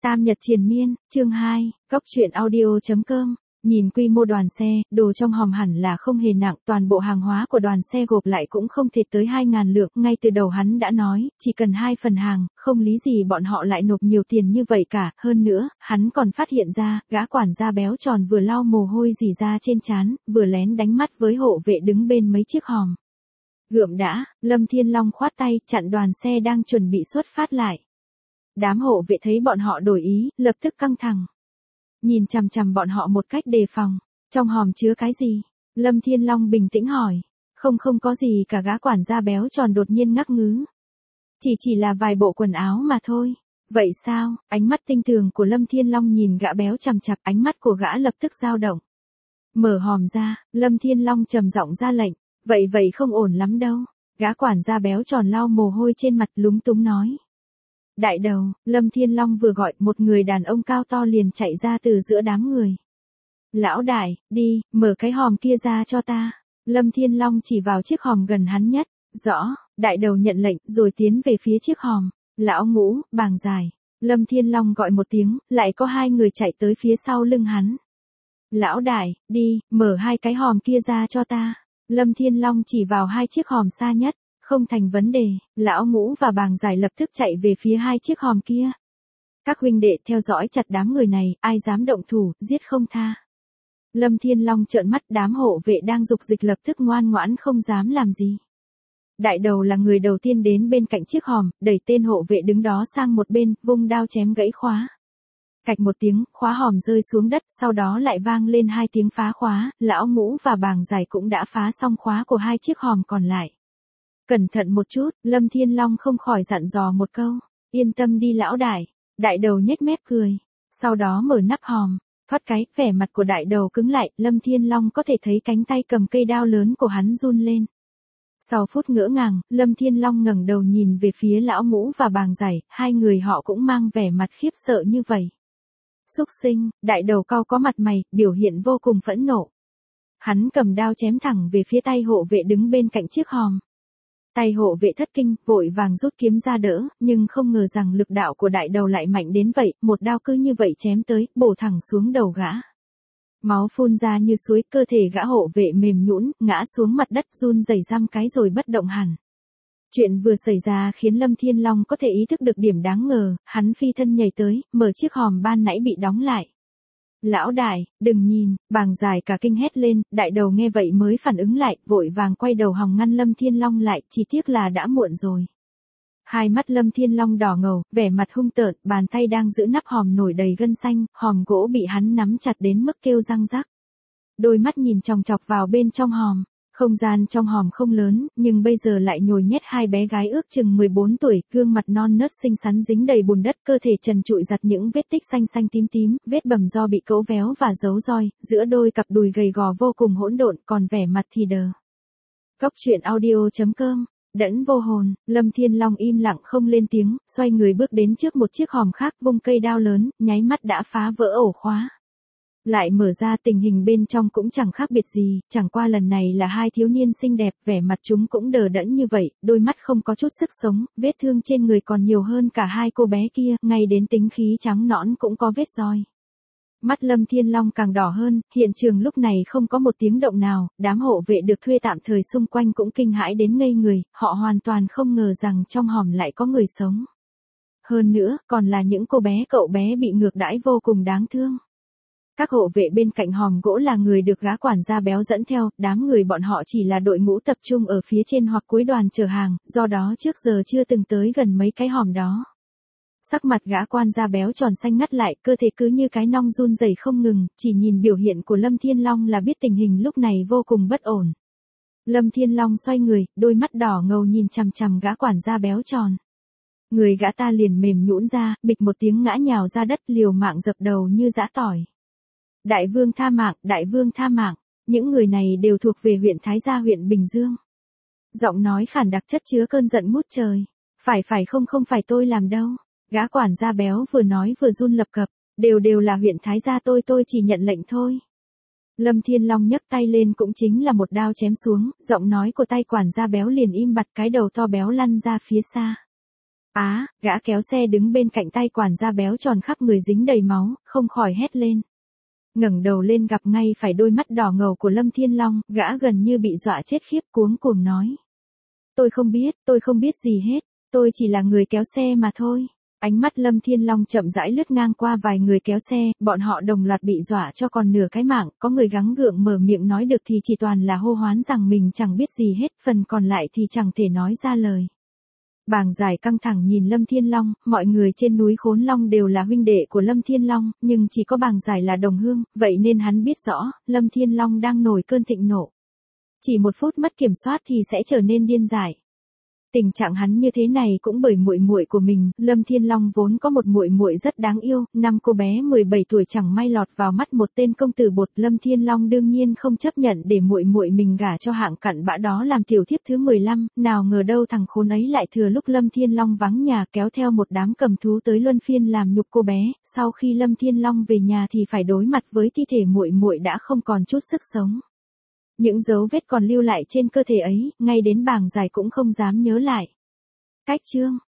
Tam Nhật Triền Miên, chương 2, Cóc truyện audio.com. Nhìn quy mô đoàn xe, đồ trong hòm hẳn là không hề nặng, toàn bộ hàng hóa của đoàn xe gộp lại cũng không thể tới 2.000 lượng, ngay từ đầu hắn đã nói, chỉ cần 2 phần hàng, không lý gì bọn họ lại nộp nhiều tiền như vậy cả, hơn nữa, hắn còn phát hiện ra, gã quản gia béo tròn vừa lau mồ hôi rỉ ra trên trán, vừa lén đánh mắt với hộ vệ đứng bên mấy chiếc hòm. Gượm đã, Lâm Thiên Long khoát tay, chặn đoàn xe đang chuẩn bị xuất phát lại. Đám hộ vệ thấy bọn họ đổi ý, lập tức căng thẳng. Nhìn chằm chằm bọn họ một cách đề phòng. Trong hòm chứa cái gì? Lâm Thiên Long bình tĩnh hỏi. Không có gì cả, gã quản gia béo tròn đột nhiên ngắc ngứ. Chỉ là vài bộ quần áo mà thôi. Vậy sao? Ánh mắt tinh tường của Lâm Thiên Long nhìn gã béo chằm chặp, ánh mắt của gã lập tức dao động. Mở hòm ra, Lâm Thiên Long trầm giọng ra lệnh. Vậy không ổn lắm đâu. Gã quản gia béo tròn lau mồ hôi trên mặt lúng túng nói. Đại đầu, Lâm Thiên Long vừa gọi, một người đàn ông cao to liền chạy ra từ giữa đám người. Lão đại, đi, mở cái hòm kia ra cho ta. Lâm Thiên Long chỉ vào chiếc hòm gần hắn nhất. Rõ, đại đầu nhận lệnh, rồi tiến về phía chiếc hòm. Lão Ngũ, Bàng Dài. Lâm Thiên Long gọi một tiếng, lại có hai người chạy tới phía sau lưng hắn. Lão đại, đi, mở hai cái hòm kia ra cho ta. Lâm Thiên Long chỉ vào hai chiếc hòm xa nhất. Không thành vấn đề, Lão Ngũ và Bàng Dài lập tức chạy về phía hai chiếc hòm kia. Các huynh đệ theo dõi chặt đám người này, ai dám động thủ, giết không tha. Lâm Thiên Long trợn mắt, đám hộ vệ đang dục dịch lập tức ngoan ngoãn không dám làm gì. Đại đầu là người đầu tiên đến bên cạnh chiếc hòm, đẩy tên hộ vệ đứng đó sang một bên, vung đao chém gãy khóa. Cạch một tiếng, khóa hòm rơi xuống đất, sau đó lại vang lên hai tiếng phá khóa, Lão Ngũ và Bàng Dài cũng đã phá xong khóa của hai chiếc hòm còn lại. Cẩn thận một chút, Lâm Thiên Long không khỏi dặn dò một câu. Yên tâm đi lão đại. Đại đầu nhếch mép cười. Sau đó mở nắp hòm. Thoát cái, vẻ mặt của đại đầu cứng lại, Lâm Thiên Long có thể thấy cánh tay cầm cây đao lớn của hắn run lên. Sau phút ngỡ ngàng, Lâm Thiên Long ngẩng đầu nhìn về phía Lão Ngũ và Bàng Dài, hai người họ cũng mang vẻ mặt khiếp sợ như vậy. Súc sinh, đại đầu cau có mặt mày, biểu hiện vô cùng phẫn nộ. Hắn cầm đao chém thẳng về phía tay hộ vệ đứng bên cạnh chiếc hòm. Tay hộ vệ thất kinh, vội vàng rút kiếm ra đỡ, nhưng không ngờ rằng lực đạo của đại đầu lại mạnh đến vậy, một đao cứ như vậy chém tới, bổ thẳng xuống đầu gã. Máu phun ra như suối, cơ thể gã hộ vệ mềm nhũn, ngã xuống mặt đất run rẩy răm cái rồi bất động hẳn. Chuyện vừa xảy ra khiến Lâm Thiên Long có thể ý thức được điểm đáng ngờ, hắn phi thân nhảy tới, mở chiếc hòm ban nãy bị đóng lại. Lão đại, đừng nhìn, Bàng Dài cả kinh hét lên, đại đầu nghe vậy mới phản ứng lại, vội vàng quay đầu hòng ngăn Lâm Thiên Long lại, chỉ tiếc là đã muộn rồi. Hai mắt Lâm Thiên Long đỏ ngầu, vẻ mặt hung tợn, bàn tay đang giữ nắp hòm nổi đầy gân xanh, hòm gỗ bị hắn nắm chặt đến mức kêu răng rắc. Đôi mắt nhìn chòng chọc vào bên trong hòm. Không gian trong hòm không lớn, nhưng bây giờ lại nhồi nhét hai bé gái ước chừng 14 tuổi, gương mặt non nớt xinh xắn dính đầy bùn đất, cơ thể trần trụi giặt những vết tích xanh xanh tím tím, vết bầm do bị cấu véo và giấu roi, giữa đôi cặp đùi gầy gò vô cùng hỗn độn, còn vẻ mặt thì đờ. Cóc truyện audio.com. Đẫn vô hồn, Lâm Thiên Long im lặng không lên tiếng, xoay người bước đến trước một chiếc hòm khác, vung cây đao lớn, nháy mắt đã phá vỡ ổ khóa. Lại mở ra, tình hình bên trong cũng chẳng khác biệt gì, chẳng qua lần này là hai thiếu niên xinh đẹp, vẻ mặt chúng cũng đờ đẫn như vậy, đôi mắt không có chút sức sống, vết thương trên người còn nhiều hơn cả hai cô bé kia, ngay đến tính khí trắng nõn cũng có vết roi. Mắt Lâm Thiên Long càng đỏ hơn, hiện trường lúc này không có một tiếng động nào, đám hộ vệ được thuê tạm thời xung quanh cũng kinh hãi đến ngây người, họ hoàn toàn không ngờ rằng trong hòm lại có người sống. Hơn nữa, còn là những cô bé cậu bé bị ngược đãi vô cùng đáng thương. Các hộ vệ bên cạnh hòm gỗ là người được gã quản gia béo dẫn theo, đám người bọn họ chỉ là đội ngũ tập trung ở phía trên hoặc cuối đoàn chở hàng, do đó trước giờ chưa từng tới gần mấy cái hòm đó. Sắc mặt gã quan gia béo tròn xanh ngắt lại, cơ thể cứ như cái nong run rẩy không ngừng, chỉ nhìn biểu hiện của Lâm Thiên Long là biết tình hình lúc này vô cùng bất ổn. Lâm Thiên Long xoay người, đôi mắt đỏ ngầu nhìn chằm chằm gã quản gia béo tròn. Người gã ta liền mềm nhũn ra, bịch một tiếng ngã nhào ra đất, liều mạng dập đầu như giã tỏi. Đại vương tha mạng, đại vương tha mạng, những người này đều thuộc về huyện Thái Gia huyện Bình Dương. Giọng nói khản đặc chất chứa cơn giận ngút trời. Không phải tôi làm đâu. Gã quản gia béo vừa nói vừa run lập cập, đều là huyện Thái Gia tôi chỉ nhận lệnh thôi. Lâm Thiên Long nhấc tay lên cũng chính là một đao chém xuống, giọng nói của tay quản gia béo liền im bặt, cái đầu to béo lăn ra phía xa. Gã kéo xe đứng bên cạnh tay quản gia béo tròn khắp người dính đầy máu, không khỏi hét lên. Ngẩng đầu lên gặp ngay phải đôi mắt đỏ ngầu của Lâm Thiên Long, gã gần như bị dọa chết khiếp cuống cuồng nói. Tôi không biết gì hết, tôi chỉ là người kéo xe mà thôi. Ánh mắt Lâm Thiên Long chậm rãi lướt ngang qua vài người kéo xe, bọn họ đồng loạt bị dọa cho còn nửa cái mạng, có người gắng gượng mở miệng nói được thì chỉ toàn là hô hoán rằng mình chẳng biết gì hết, phần còn lại thì chẳng thể nói ra lời. Bàng Giải căng thẳng nhìn Lâm Thiên Long, mọi người trên núi Khốn Long đều là huynh đệ của Lâm Thiên Long, nhưng chỉ có Bàng Giải là đồng hương, vậy nên hắn biết rõ, Lâm Thiên Long đang nổi cơn thịnh nộ. Chỉ một phút mất kiểm soát thì sẽ trở nên điên dại. Tình trạng hắn như thế này cũng bởi muội muội của mình, Lâm Thiên Long vốn có một muội muội rất đáng yêu, năm cô bé 17 tuổi chẳng may lọt vào mắt một tên công tử bột, Lâm Thiên Long đương nhiên không chấp nhận để muội muội mình gả cho hạng cặn bã đó làm tiểu thiếp thứ 15, nào ngờ đâu thằng khốn ấy lại thừa lúc Lâm Thiên Long vắng nhà kéo theo một đám cầm thú tới luân phiên làm nhục cô bé, sau khi Lâm Thiên Long về nhà thì phải đối mặt với thi thể muội muội đã không còn chút sức sống. Những dấu vết còn lưu lại trên cơ thể ấy, ngay đến Bàng Giải cũng không dám nhớ lại. Cách chương